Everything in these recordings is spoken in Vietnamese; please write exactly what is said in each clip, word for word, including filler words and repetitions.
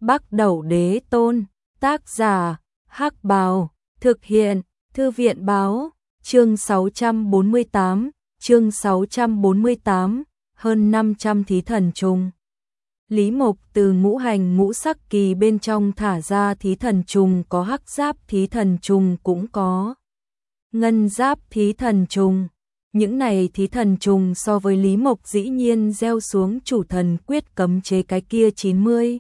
Bắc Đẩu Đế Tôn, tác giả, Hắc Bào, thực hiện, Thư viện Báo, chương sáu trăm bốn mươi tám, chương sáu trăm bốn mươi tám, hơn năm trăm thí thần trùng. Lý Mộc từ ngũ hành ngũ sắc kỳ bên trong thả ra thí thần trùng, có hắc giáp thí thần trùng cũng có ngân giáp thí thần trùng. Những này thí thần trùng so với Lý Mộc dĩ nhiên gieo xuống chủ thần quyết cấm chế cái kia chín mươi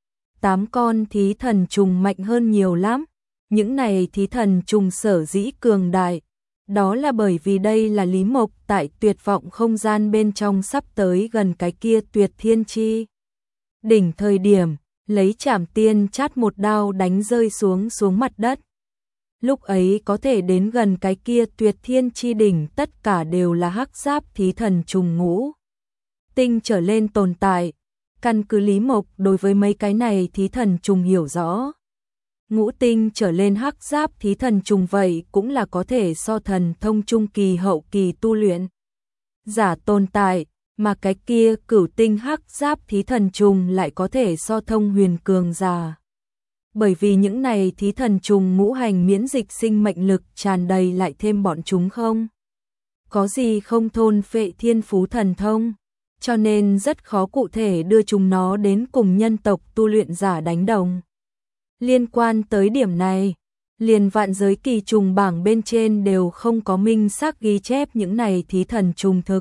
tám con thí thần trùng mạnh hơn nhiều lắm. Những này thí thần trùng sở dĩ cường đại, đó là bởi vì đây là Lý Mộc tại tuyệt vọng không gian bên trong sắp tới gần cái kia tuyệt thiên chi đỉnh thời điểm, lấy Trảm Tiên chát một đao đánh rơi xuống xuống mặt đất. Lúc ấy có thể đến gần cái kia tuyệt thiên chi đỉnh tất cả đều là hắc giáp thí thần trùng ngũ tinh trở lên tồn tại. Căn cứ Lý Mộc đối với mấy cái này thí thần trùng hiểu rõ, ngũ tinh trở lên hắc giáp thí thần trùng vậy cũng là có thể so thần thông trung kỳ hậu kỳ tu luyện giả tồn tại, mà cái kia cửu tinh hắc giáp thí thần trùng lại có thể so thông huyền cường giả. Bởi vì những này thí thần trùng ngũ hành miễn dịch sinh mệnh lực tràn đầy, lại thêm bọn chúng không có gì không thôn phệ thiên phú thần thông, cho nên rất khó cụ thể đưa chúng nó đến cùng nhân tộc tu luyện giả đánh đồng. Liên quan tới điểm này, liền vạn giới kỳ trùng bảng bên trên đều không có minh xác ghi chép những này thí thần trùng thực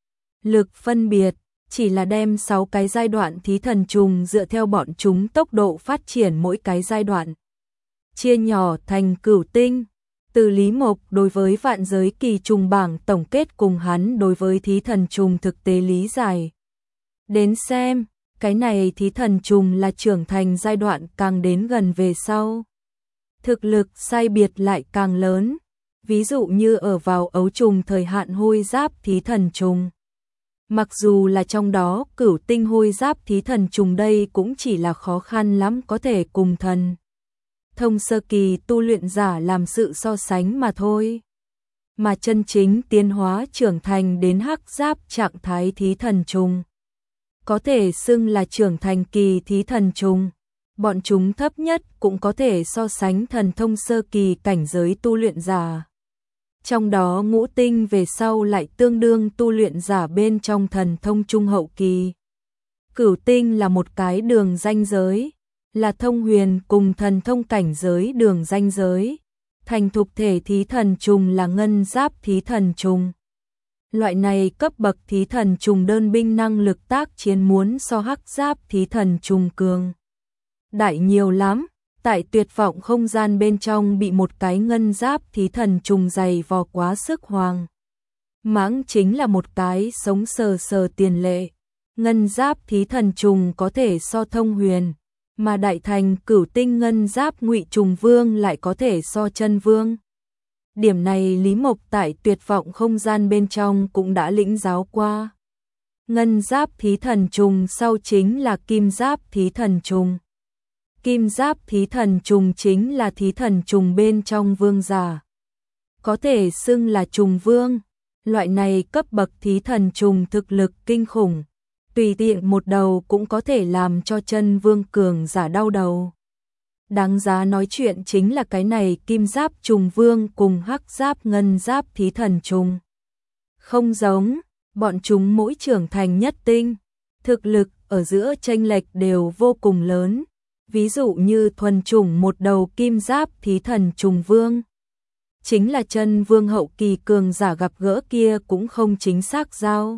lực phân biệt, chỉ là đem sáu cái giai đoạn thí thần trùng dựa theo bọn chúng tốc độ phát triển mỗi cái giai đoạn chia nhỏ thành cửu tinh. Từ Lý Mộc đối với vạn giới kỳ trùng bảng tổng kết cùng hắn đối với thí thần trùng thực tế lý giải đến xem, cái này thí thần trùng là trưởng thành giai đoạn càng đến gần về sau, thực lực sai biệt lại càng lớn. Ví dụ như ở vào ấu trùng thời hạn hôi giáp thí thần trùng, mặc dù là trong đó cửu tinh hôi giáp thí thần trùng đây cũng chỉ là khó khăn lắm có thể cùng thần thông sơ kỳ tu luyện giả làm sự so sánh mà thôi. Mà chân chính tiến hóa trưởng thành đến hắc giáp trạng thái thí thần trùng, có thể xưng là trưởng thành kỳ thí thần trùng, bọn chúng thấp nhất cũng có thể so sánh thần thông sơ kỳ cảnh giới tu luyện giả. Trong đó ngũ tinh về sau lại tương đương tu luyện giả bên trong thần thông trung hậu kỳ. Cửu tinh là một cái đường ranh giới, là thông huyền cùng thần thông cảnh giới đường ranh giới. Thành thục thể thí thần trùng là ngân giáp thí thần trùng. Loại này cấp bậc thí thần trùng đơn binh năng lực tác chiến muốn so hắc giáp thí thần trùng cường đại nhiều lắm. Tại tuyệt vọng không gian bên trong bị một cái ngân giáp thí thần trùng dày vò quá sức hoàng mãng chính là một cái sống sờ sờ tiền lệ. Ngân giáp thí thần trùng có thể so thông huyền, mà đại thành cửu tinh ngân giáp ngụy trùng vương lại có thể so chân vương. Điểm này Lý Mộc tại tuyệt vọng không gian bên trong cũng đã lĩnh giáo qua. Ngân giáp thí thần trùng sau chính là kim giáp thí thần trùng. Kim giáp thí thần trùng chính là thí thần trùng bên trong vương giả, có thể xưng là trùng vương. Loại này cấp bậc thí thần trùng thực lực kinh khủng, tùy tiện một đầu cũng có thể làm cho chân vương cường giả đau đầu. Đáng giá nói chuyện chính là cái này kim giáp trùng vương cùng hắc giáp ngân giáp thí thần trùng không giống, bọn chúng mỗi trưởng thành nhất tinh, thực lực ở giữa chênh lệch đều vô cùng lớn. Ví dụ như thuần chủng một đầu kim giáp thí thần trùng vương, chính là chân vương hậu kỳ cường giả gặp gỡ kia cũng không chính xác giao.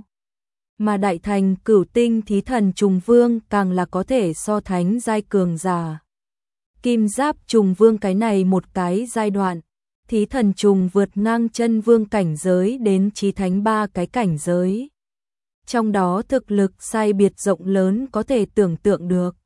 Mà đại thành cửu tinh thí thần trùng vương càng là có thể so thánh giai cường giả. Kim giáp trùng vương cái này một cái giai đoạn, thí thần trùng vượt ngang chân vương cảnh giới đến chí thánh ba cái cảnh giới. Trong đó thực lực sai biệt rộng lớn có thể tưởng tượng được.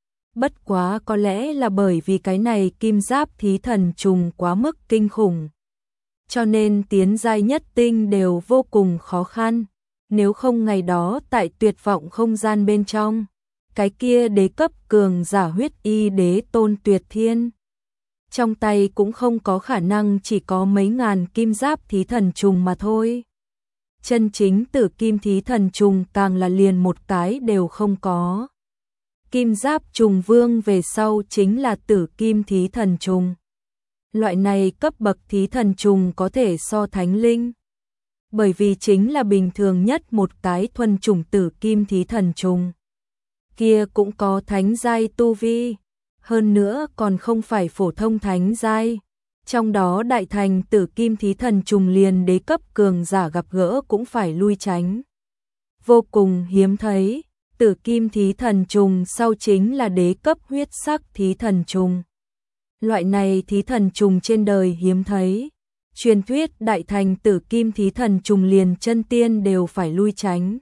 Bất quá có lẽ là bởi vì cái này kim giáp thí thần trùng quá mức kinh khủng, cho nên tiến giai nhất tinh đều vô cùng khó khăn. Nếu không ngày đó tại tuyệt vọng không gian bên trong, cái kia đế cấp cường giả huyết y đế tôn tuyệt thiên, trong tay cũng không có khả năng chỉ có mấy ngàn kim giáp thí thần trùng mà thôi. Chân chính tử kim thí thần trùng càng là liền một cái đều không có. Kim Giáp trùng vương về sau chính là Tử Kim Thí Thần trùng. Loại này cấp bậc thí thần trùng có thể so thánh linh. Bởi vì chính là bình thường nhất một cái thuần chủng Tử Kim Thí Thần trùng. Kia cũng có thánh giai tu vi, hơn nữa còn không phải phổ thông thánh giai. Trong đó đại thành Tử Kim Thí Thần trùng liền đế cấp cường giả gặp gỡ cũng phải lui tránh. Vô cùng hiếm thấy, Tử Kim Thí Thần trùng sau chính là đế cấp huyết sắc thí thần trùng. Loại này thí thần trùng trên đời hiếm thấy. Truyền thuyết đại thành Tử Kim Thí Thần trùng liền chân tiên đều phải lui tránh.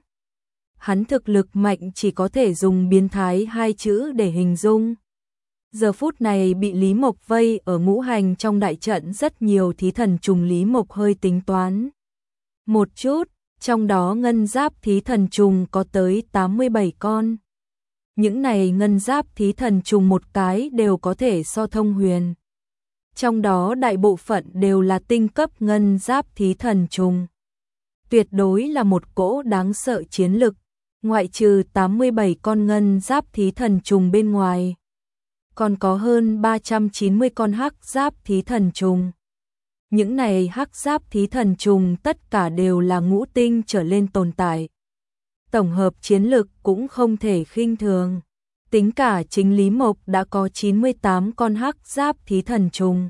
Hắn thực lực mạnh chỉ có thể dùng biến thái hai chữ để hình dung. Giờ phút này bị Lý Mộc vây ở ngũ hành trong đại trận rất nhiều thí thần trùng, Lý Mộc hơi tính toán một chút, trong đó ngân giáp thí thần trùng có tới tám mươi bảy con. Những này ngân giáp thí thần trùng một cái đều có thể so thông huyền. Trong đó đại bộ phận đều là tinh cấp ngân giáp thí thần trùng. Tuyệt đối là một cỗ đáng sợ chiến lực, ngoại trừ tám mươi bảy con ngân giáp thí thần trùng bên ngoài. Còn có hơn ba trăm chín mươi con hắc giáp thí thần trùng. Những này hắc giáp thí thần trùng tất cả đều là ngũ tinh trở lên tồn tại. Tổng hợp chiến lực cũng không thể khinh thường. Tính cả chính Lý Mộc đã có chín mươi tám con hắc giáp thí thần trùng.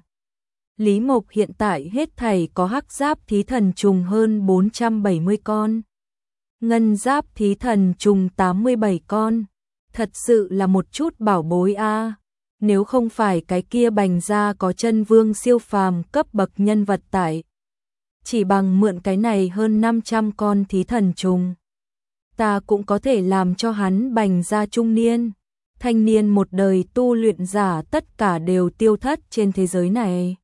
Lý Mộc hiện tại hết thảy có hắc giáp thí thần trùng hơn bốn trăm bảy mươi con. Ngân giáp thí thần trùng tám mươi bảy con. Thật sự là một chút bảo bối a. Nếu không phải cái kia Bành gia có chân vương siêu phàm cấp bậc nhân vật tại, chỉ bằng mượn cái này hơn năm trăm con thí thần trùng, ta cũng có thể làm cho hắn Bành gia trung niên, thanh niên một đời tu luyện giả tất cả đều tiêu thất trên thế giới này.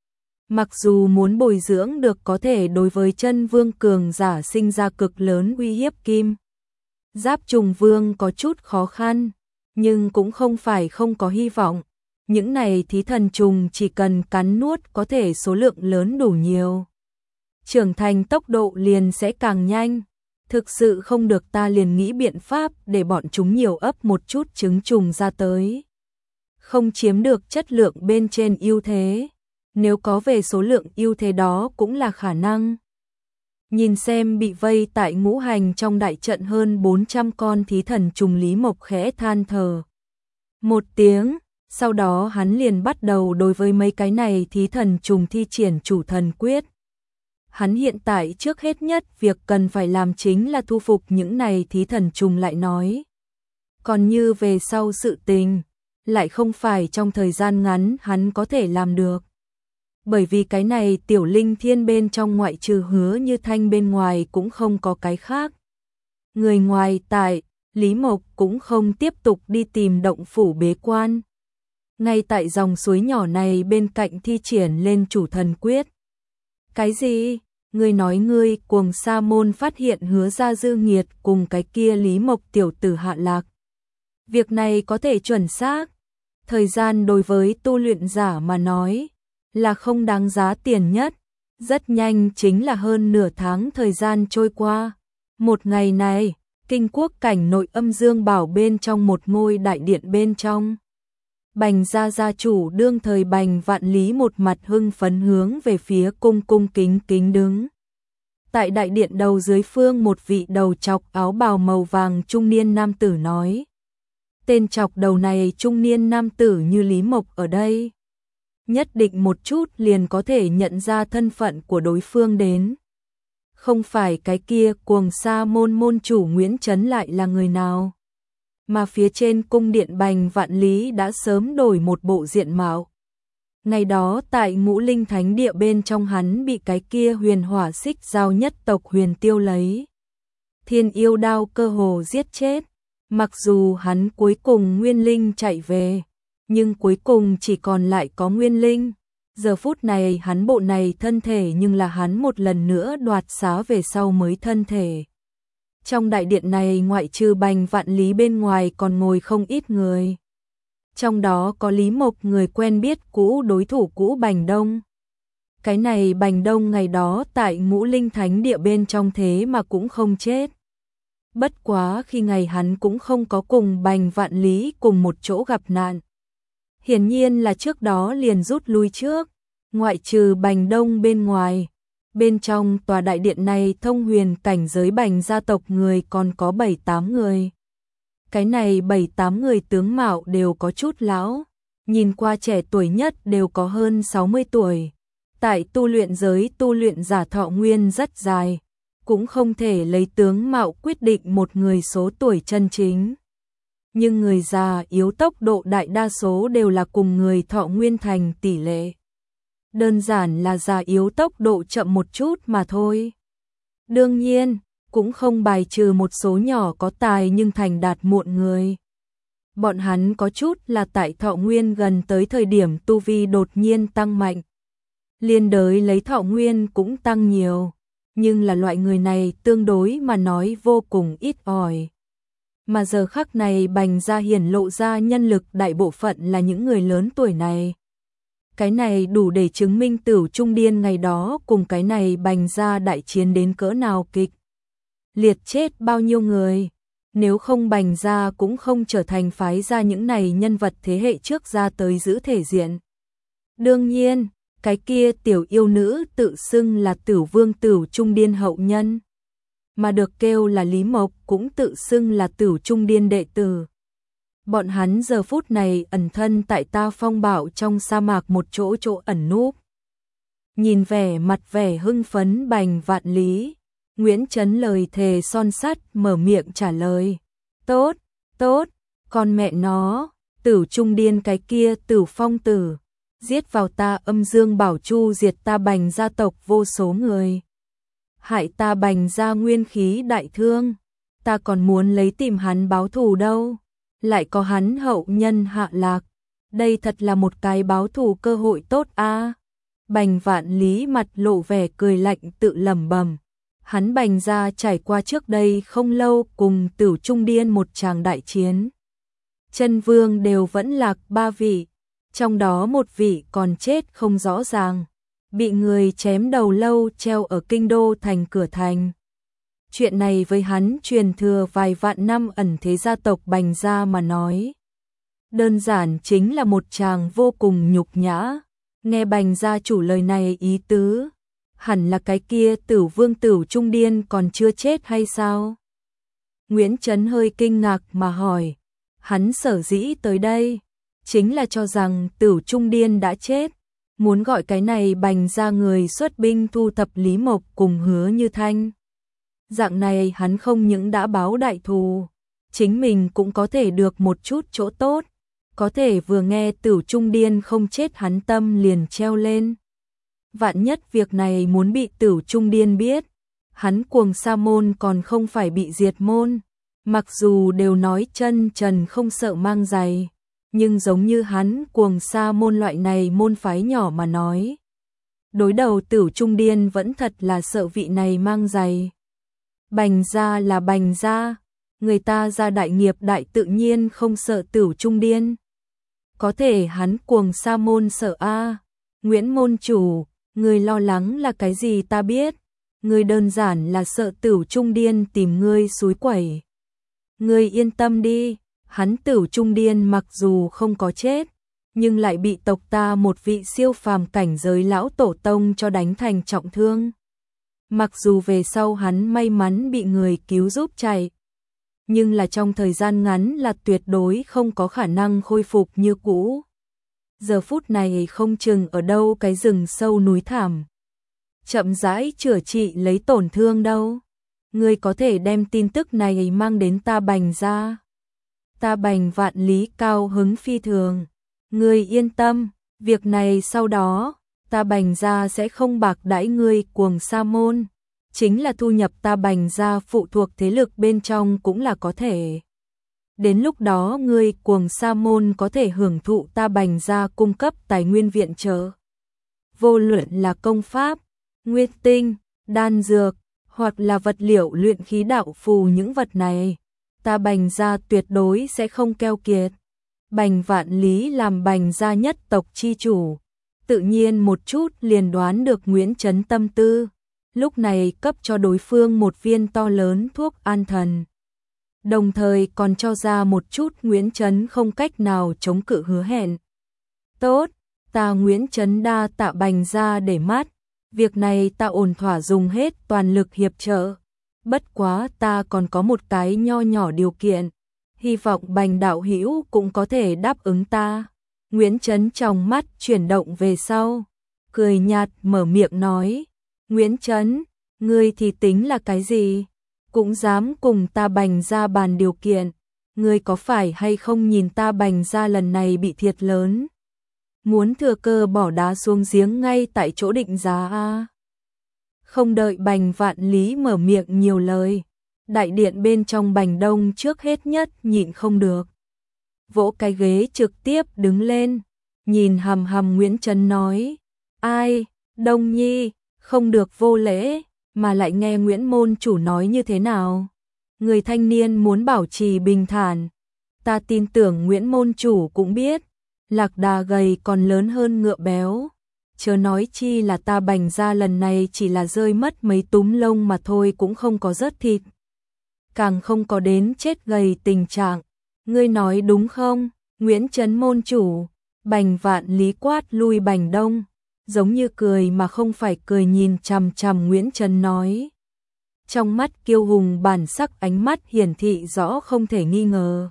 Mặc dù muốn bồi dưỡng được có thể đối với chân vương cường giả sinh ra cực lớn uy hiếp kim giáp trùng vương có chút khó khăn, nhưng cũng không phải không có hy vọng. Những này thí thần trùng chỉ cần cắn nuốt có thể số lượng lớn đủ nhiều, trưởng thành tốc độ liền sẽ càng nhanh. Thực sự không được ta liền nghĩ biện pháp để bọn chúng nhiều ấp một chút trứng trùng ra tới. Không chiếm được chất lượng bên trên ưu thế, nếu có về số lượng ưu thế đó cũng là khả năng. Nhìn xem bị vây tại ngũ hành trong đại trận hơn bốn trăm con thí thần trùng, Lý Mộc khẽ than thở một tiếng, sau đó hắn liền bắt đầu đối với mấy cái này thí thần trùng thi triển chủ thần quyết. Hắn hiện tại trước hết nhất việc cần phải làm chính là thu phục những này thí thần trùng lại nói. Còn như về sau sự tình, lại không phải trong thời gian ngắn hắn có thể làm được. Bởi vì cái này tiểu linh thiên bên trong ngoại trừ Hứa Như Thanh bên ngoài cũng không có cái khác. Người ngoài tại, Lý Mộc cũng không tiếp tục đi tìm động phủ bế quan. Ngay tại dòng suối nhỏ này bên cạnh thi triển lên chủ thần quyết. Cái gì? Ngươi nói ngươi Cuồng Sa môn phát hiện Hứa gia dư nghiệt cùng cái kia Lý Mộc tiểu tử hạ lạc. Việc này có thể chuẩn xác. Thời gian đối với tu luyện giả mà nói là không đáng giá tiền nhất. Rất nhanh chính là hơn nửa tháng thời gian trôi qua. Một ngày này, kinh quốc cảnh nội âm dương bảo bên trong một ngôi đại điện bên trong. Bành gia gia chủ đương thời Bành Vạn Lý một mặt hưng phấn hướng về phía cung cung kính kính đứng. Tại đại điện đầu dưới phương một vị đầu chọc áo bào màu vàng trung niên nam tử nói. Tên chọc đầu này trung niên nam tử như Lý Mộc ở đây. Nhất định một chút liền có thể nhận ra thân phận của đối phương đến. Không phải cái kia Cuồng Sa môn môn chủ Nguyễn Trấn lại là người nào. Mà phía trên cung điện Bành Vạn Lý đã sớm đổi một bộ diện mạo. Ngày đó tại Ngũ Linh Thánh Địa bên trong hắn bị cái kia huyền hỏa xích giao nhất tộc Huyền Tiêu lấy thiên yêu đao cơ hồ giết chết. Mặc dù hắn cuối cùng nguyên linh chạy về, nhưng cuối cùng chỉ còn lại có nguyên linh. Giờ phút này hắn bộ này thân thể nhưng là hắn một lần nữa đoạt xá về sau mới thân thể. Trong đại điện này ngoại trừ Bành Vạn Lý bên ngoài còn ngồi không ít người. Trong đó có Lý Mộc người quen biết cũ đối thủ cũ Bành Đông. Cái này Bành Đông ngày đó tại Ngũ Linh Thánh Địa bên trong thế mà cũng không chết. Bất quá khi ngày hắn cũng không có cùng Bành Vạn Lý cùng một chỗ gặp nạn. Hiển nhiên là trước đó liền rút lui trước, ngoại trừ Bành Đông bên ngoài. Bên trong tòa đại điện này thông huyền cảnh giới Bành gia tộc người còn có bảy tám người. Cái này bảy tám người tướng mạo đều có chút lão, nhìn qua trẻ tuổi nhất đều có hơn sáu mươi tuổi. Tại tu luyện giới tu luyện giả thọ nguyên rất dài, cũng không thể lấy tướng mạo quyết định một người số tuổi chân chính. Nhưng người già yếu tốc độ đại đa số đều là cùng người thọ nguyên thành tỷ lệ. Đơn giản là già yếu tốc độ chậm một chút mà thôi. Đương nhiên, cũng không bài trừ một số nhỏ có tài nhưng thành đạt muộn người. Bọn hắn có chút là tại thọ nguyên gần tới thời điểm tu vi đột nhiên tăng mạnh. Liên đới lấy thọ nguyên cũng tăng nhiều, nhưng là loại người này tương đối mà nói vô cùng ít ỏi. Mà giờ khắc này Bành gia hiển lộ ra nhân lực đại bộ phận là những người lớn tuổi này. Cái này đủ để chứng minh Tửu Trung Điên ngày đó cùng cái này Bành gia đại chiến đến cỡ nào kịch liệt, chết bao nhiêu người. Nếu không Bành gia cũng không trở thành phái ra những này nhân vật thế hệ trước ra tới giữ thể diện. Đương nhiên, cái kia tiểu yêu nữ tự xưng là Tửu Vương Tửu Trung Điên hậu nhân, mà được kêu là Lý Mộc cũng tự xưng là Tửu Trung Điên đệ tử. Bọn hắn giờ phút này ẩn thân tại Ta Phong Bảo trong sa mạc một chỗ chỗ ẩn núp. Nhìn vẻ mặt vẻ hưng phấn Bành Vạn Lý, Nguyễn Chấn lời thề son sắt mở miệng trả lời. Tốt, tốt, con mẹ nó, Tửu Trung Điên cái kia Tửu Phong tử, giết vào ta Âm Dương Bảo Chu, diệt ta Bành gia tộc vô số người. Hại ta Bành gia nguyên khí đại thương, ta còn muốn lấy tìm hắn báo thù đâu. Lại có hắn hậu nhân hạ lạc, đây thật là một cái báo thù cơ hội tốt a. Bành Vạn Lý mặt lộ vẻ cười lạnh tự lẩm bẩm. Hắn Bành gia trải qua trước đây không lâu cùng Tửu Trung Điên một tràng đại chiến. Chân vương đều vẫn lạc ba vị, trong đó một vị còn chết không rõ ràng, bị người chém đầu lâu treo ở kinh đô thành cửa thành. Chuyện này với hắn truyền thừa vài vạn năm ẩn thế gia tộc Bành gia mà nói, đơn giản chính là một tràng vô cùng nhục nhã. Nghe Bành gia chủ lời này ý tứ, hẳn là cái kia Tửu Vương Tửu Trung Điên còn chưa chết hay sao? Nguyễn Chấn hơi kinh ngạc mà hỏi, hắn sở dĩ tới đây, chính là cho rằng Tửu Trung Điên đã chết, muốn gọi cái này Bành gia người xuất binh thu thập Lý Mộc cùng Hứa Như Thanh. Dạng này hắn không những đã báo đại thù, chính mình cũng có thể được một chút chỗ tốt, có thể vừa nghe Tửu Trung Điên không chết hắn tâm liền treo lên. Vạn nhất việc này muốn bị Tửu Trung Điên biết, hắn Cuồng Sa môn còn không phải bị diệt môn. Mặc dù đều nói chân trần không sợ mang giày, nhưng giống như hắn Cuồng Sa môn loại này môn phái nhỏ mà nói, đối đầu Tửu Trung Điên vẫn thật là sợ vị này mang giày. Bành gia là Bành gia, người ta gia đại nghiệp đại tự nhiên không sợ Tửu Trung Điên. Có thể hắn Cuồng Sa môn sợ a. Nguyễn môn chủ, người lo lắng là cái gì ta biết, người đơn giản là sợ Tửu Trung Điên tìm ngươi xúi quẩy. Ngươi yên tâm đi, hắn Tửu Trung Điên mặc dù không có chết, nhưng lại bị tộc ta một vị siêu phàm cảnh giới lão tổ tông cho đánh thành trọng thương. Mặc dù về sau hắn may mắn bị người cứu giúp chạy, nhưng là trong thời gian ngắn là tuyệt đối không có khả năng khôi phục như cũ. Giờ phút này không chừng ở đâu cái rừng sâu núi thẳm, chậm rãi chữa trị lấy tổn thương đâu. Ngươi có thể đem tin tức này mang đến ta Bành gia. Ta Bành Vạn Lý cao hứng phi thường. Ngươi yên tâm, việc này sau đó, ta Bành gia sẽ không bạc đãi ngươi Cuồng Sa môn. Chính là thu nhập ta Bành gia phụ thuộc thế lực bên trong cũng là có thể. Đến lúc đó ngươi Cuồng Sa môn có thể hưởng thụ ta Bành gia cung cấp tài nguyên viện trợ. Vô luận là công pháp, nguyên tinh, đan dược, hoặc là vật liệu luyện khí đạo phù, những vật này, ta Bành gia tuyệt đối sẽ không keo kiệt. Bành Vạn Lý làm Bành gia nhất tộc chi chủ, tự nhiên một chút liền đoán được Nguyễn Chấn tâm tư, lúc này cấp cho đối phương một viên to lớn thuốc an thần, đồng thời còn cho ra một chút Nguyễn Chấn không cách nào chống cự hứa hẹn. Tốt, ta Nguyễn Chấn đa tạ Bành gia để mắt, việc này ta ổn thỏa dùng hết toàn lực hiệp trợ. Bất quá ta còn có một cái nho nhỏ điều kiện, hy vọng Bành đạo hữu cũng có thể đáp ứng ta. Nguyễn Chấn trong mắt chuyển động về sau, cười nhạt mở miệng nói, Nguyễn Chấn, ngươi thì tính là cái gì? Cũng dám cùng ta Bành gia bàn điều kiện, ngươi có phải hay không nhìn ta Bành gia lần này bị thiệt lớn? Muốn thừa cơ bỏ đá xuống giếng ngay tại chỗ định giá a? Không đợi Bành Vạn Lý mở miệng nhiều lời, đại điện bên trong Bành Đông trước hết nhất nhịn không được. Vỗ cái ghế trực tiếp đứng lên, nhìn hằm hằm Nguyễn Chấn nói, ai, Đông Nhi, không được vô lễ, mà lại nghe Nguyễn môn chủ nói như thế nào? Người thanh niên muốn bảo trì bình thản, ta tin tưởng Nguyễn môn chủ cũng biết, lạc đà gầy còn lớn hơn ngựa béo. Chớ nói chi là ta Bành gia lần này chỉ là rơi mất mấy túm lông mà thôi, cũng không có rớt thịt, càng không có đến chết gầy tình trạng. Ngươi nói đúng không, Nguyễn Chấn môn chủ? Bành Vạn Lý quát lui Bành Đông, giống như cười mà không phải cười nhìn chằm chằm Nguyễn Chấn nói. Trong mắt kiêu hùng bản sắc, ánh mắt hiển thị rõ không thể nghi ngờ.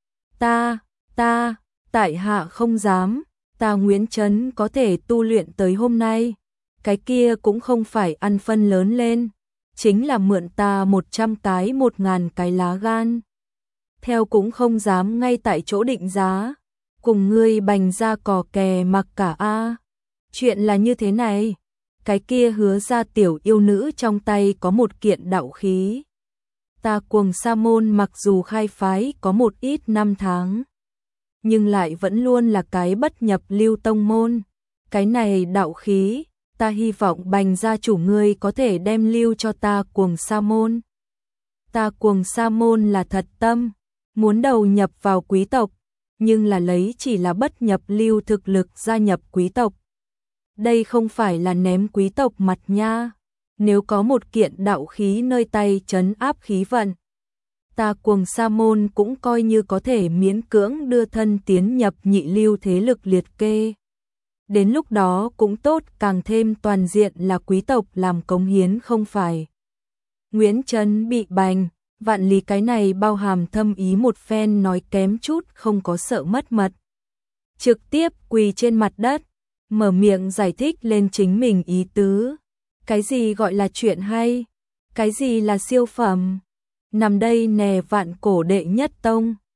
Ta, ta, tại hạ không dám. Ta Nguyễn Chấn có thể tu luyện tới hôm nay, cái kia cũng không phải ăn phân lớn lên, chính là mượn ta một trăm cái một ngàn cái lá gan. Theo cũng không dám ngay tại chỗ định giá, cùng ngươi Bành gia cò kè mặc cả a. Chuyện là như thế này, cái kia Hứa gia tiểu yêu nữ trong tay có một kiện đạo khí. Ta Cuồng Sa môn mặc dù khai phái có một ít năm tháng, nhưng lại vẫn luôn là cái bất nhập lưu tông môn. Cái này đạo khí, ta hy vọng Bành gia chủ ngươi có thể đem lưu cho ta Cuồng Sa môn. Ta Cuồng Sa môn là thật tâm, muốn đầu nhập vào quý tộc, nhưng là lấy chỉ là bất nhập lưu thực lực gia nhập quý tộc. Đây không phải là ném quý tộc mặt nha. Nếu có một kiện đạo khí nơi tay trấn áp khí vận, ta Cuồng Sa môn cũng coi như có thể miễn cưỡng đưa thân tiến nhập nhị lưu thế lực liệt kê. Đến lúc đó cũng tốt, càng thêm toàn diện là quý tộc làm cống hiến không phải. Nguyễn Chấn bị Bành Vạn Lý cái này bao hàm thâm ý một phen nói kém chút không có sợ mất mật. Trực tiếp quỳ trên mặt đất, mở miệng giải thích lên chính mình ý tứ. Cái gì gọi là chuyện hay? Cái gì là siêu phẩm? Nằm đây nè vạn cổ đệ nhất tông,